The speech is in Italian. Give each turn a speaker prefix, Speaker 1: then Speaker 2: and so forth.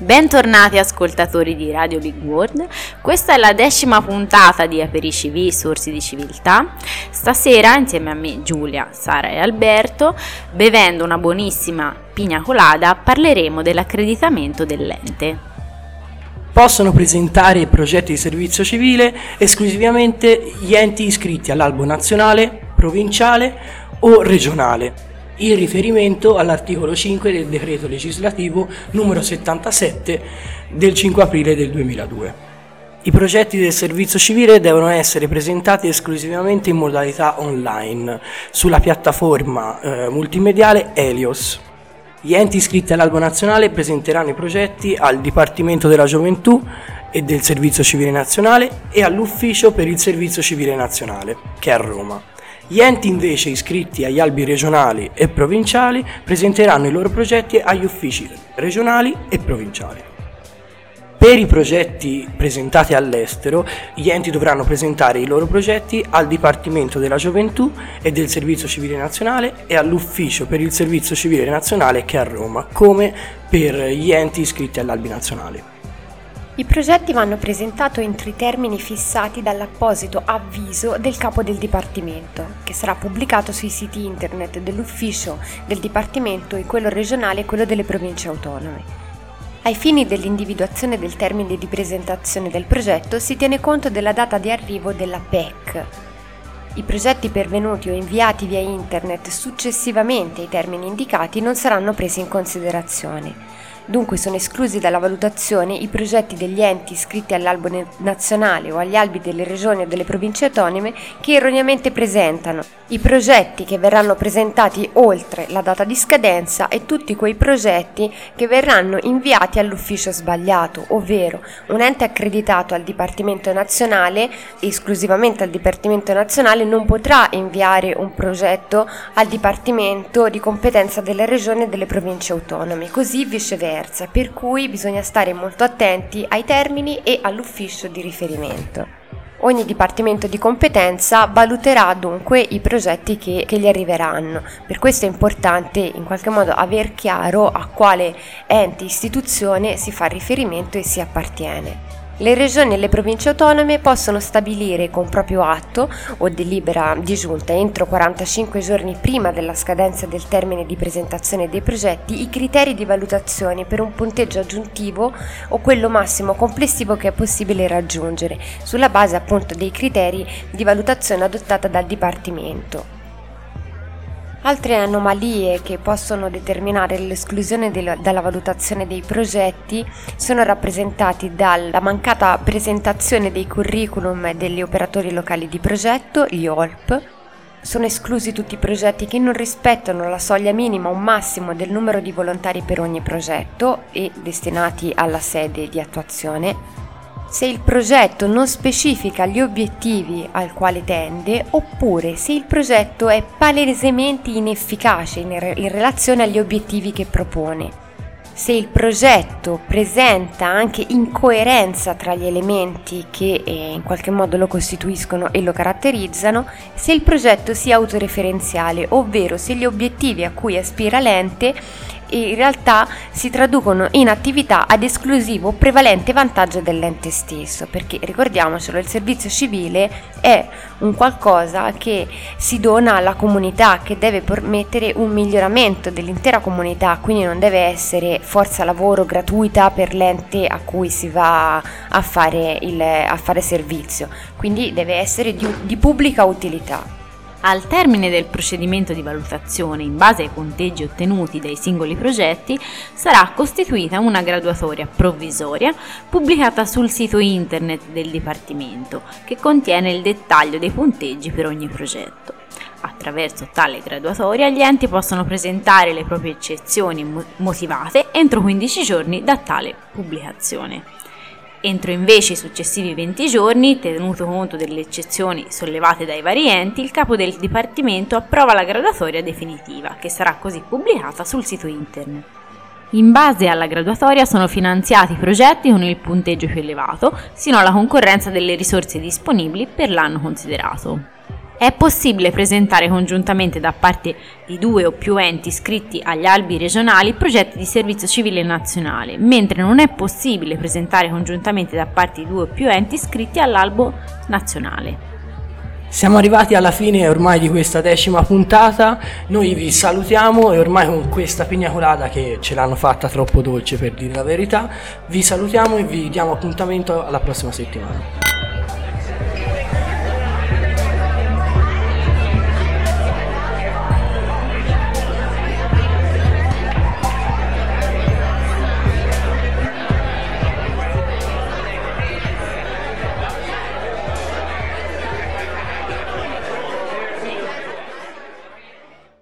Speaker 1: Bentornati ascoltatori di Radio Big World, questa è la 10ª puntata di Apericivi, Sorsi di Civiltà. Stasera insieme a me Giulia, Sara e Alberto, bevendo una buonissima pina colada, parleremo dell'accreditamento dell'ente.
Speaker 2: Possono presentare progetti di servizio civile esclusivamente gli enti iscritti all'albo nazionale, provinciale o regionale, in riferimento all'articolo 5 del decreto legislativo numero 77 del 5 aprile del 2002. I progetti del servizio civile devono essere presentati esclusivamente in modalità online sulla piattaforma multimediale Helios. Gli enti iscritti all'albo nazionale presenteranno i progetti al Dipartimento della Gioventù e del Servizio Civile Nazionale e all'Ufficio per il Servizio Civile Nazionale, che è a Roma. Gli enti invece iscritti agli albi regionali e provinciali presenteranno i loro progetti agli uffici regionali e provinciali. Per i progetti presentati all'estero, gli enti dovranno presentare i loro progetti al Dipartimento della Gioventù e del Servizio Civile Nazionale e all'Ufficio per il Servizio Civile Nazionale, che è a Roma, come per gli enti iscritti all'albi nazionali.
Speaker 3: I progetti vanno presentati entro i termini fissati dall'apposito avviso del capo del Dipartimento, che sarà pubblicato sui siti internet dell'ufficio del Dipartimento e quello regionale e quello delle province autonome. Ai fini dell'individuazione del termine di presentazione del progetto si tiene conto della data di arrivo della PEC. I progetti pervenuti o inviati via internet successivamente ai termini indicati non saranno presi in considerazione. Dunque sono esclusi dalla valutazione i progetti degli enti iscritti all'albo nazionale o agli albi delle regioni o delle province autonome che erroneamente presentano i progetti che verranno presentati oltre la data di scadenza e tutti quei progetti che verranno inviati all'ufficio sbagliato, ovvero un ente accreditato al Dipartimento Nazionale, esclusivamente al Dipartimento Nazionale, non potrà inviare un progetto al Dipartimento di competenza delle regioni e delle province autonome, così viceversa. Per cui bisogna stare molto attenti ai termini e all'ufficio di riferimento. Ogni dipartimento di competenza valuterà dunque i progetti che gli arriveranno. Per questo è importante in qualche modo aver chiaro a quale ente, istituzione si fa riferimento e si appartiene. Le regioni e le province autonome possono stabilire con proprio atto o delibera di giunta entro 45 giorni prima della scadenza del termine di presentazione dei progetti i criteri di valutazione per un punteggio aggiuntivo o quello massimo complessivo che è possibile raggiungere, sulla base appunto dei criteri di valutazione adottata dal Dipartimento. Altre anomalie che possono determinare l'esclusione dalla valutazione dei progetti sono rappresentati dalla mancata presentazione dei curriculum degli operatori locali di progetto, gli OLP. Sono esclusi tutti i progetti che non rispettano la soglia minima o massimo del numero di volontari per ogni progetto e destinati alla sede di attuazione. Se il progetto non specifica gli obiettivi al quale tende, oppure se il progetto è palesemente inefficace in relazione agli obiettivi che propone. Se il progetto presenta anche incoerenza tra gli elementi che in qualche modo lo costituiscono e lo caratterizzano, se il progetto sia autoreferenziale, ovvero se gli obiettivi a cui aspira l'ente in realtà si traducono in attività ad esclusivo o prevalente vantaggio dell'ente stesso, perché ricordiamocelo, il servizio civile è un qualcosa che si dona alla comunità, che deve permettere un miglioramento dell'intera comunità, quindi non deve essere forza lavoro gratuita per l'ente a cui si va a fare servizio, quindi deve essere di pubblica utilità.
Speaker 1: Al termine del procedimento di valutazione, in base ai punteggi ottenuti dai singoli progetti, sarà costituita una graduatoria provvisoria pubblicata sul sito internet del Dipartimento, che contiene il dettaglio dei punteggi per ogni progetto. Attraverso tale graduatoria gli enti possono presentare le proprie eccezioni motivate entro 15 giorni da tale pubblicazione. Entro invece i successivi 20 giorni, tenuto conto delle eccezioni sollevate dai vari enti, il capo del Dipartimento approva la graduatoria definitiva, che sarà così pubblicata sul sito internet. In base alla graduatoria sono finanziati i progetti con il punteggio più elevato, sino alla concorrenza delle risorse disponibili per l'anno considerato. È possibile presentare congiuntamente da parte di 2 o più enti iscritti agli albi regionali progetti di servizio civile nazionale, mentre non è possibile presentare congiuntamente da parte di 2 o più enti iscritti all'albo nazionale.
Speaker 2: Siamo arrivati alla fine ormai di questa 10ª puntata, noi vi salutiamo e ormai con questa pigna colada che ce l'hanno fatta troppo dolce per dire la verità, vi salutiamo e vi diamo appuntamento alla prossima settimana.